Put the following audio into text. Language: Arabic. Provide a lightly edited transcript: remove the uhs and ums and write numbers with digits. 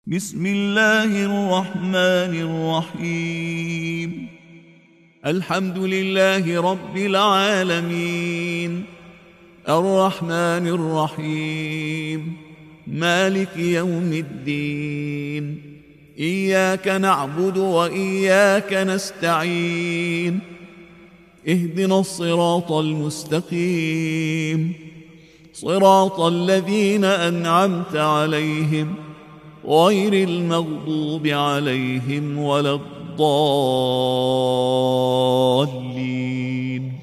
بسم الله الرحمن الرحيم. الحمد لله رب العالمين، الرحمن الرحيم، مالك يوم الدين. إياك نعبد وإياك نستعين، اهدنا الصراط المستقيم، صراط الذين أنعمت عليهم غير المغضوب عليهم ولا الضالين.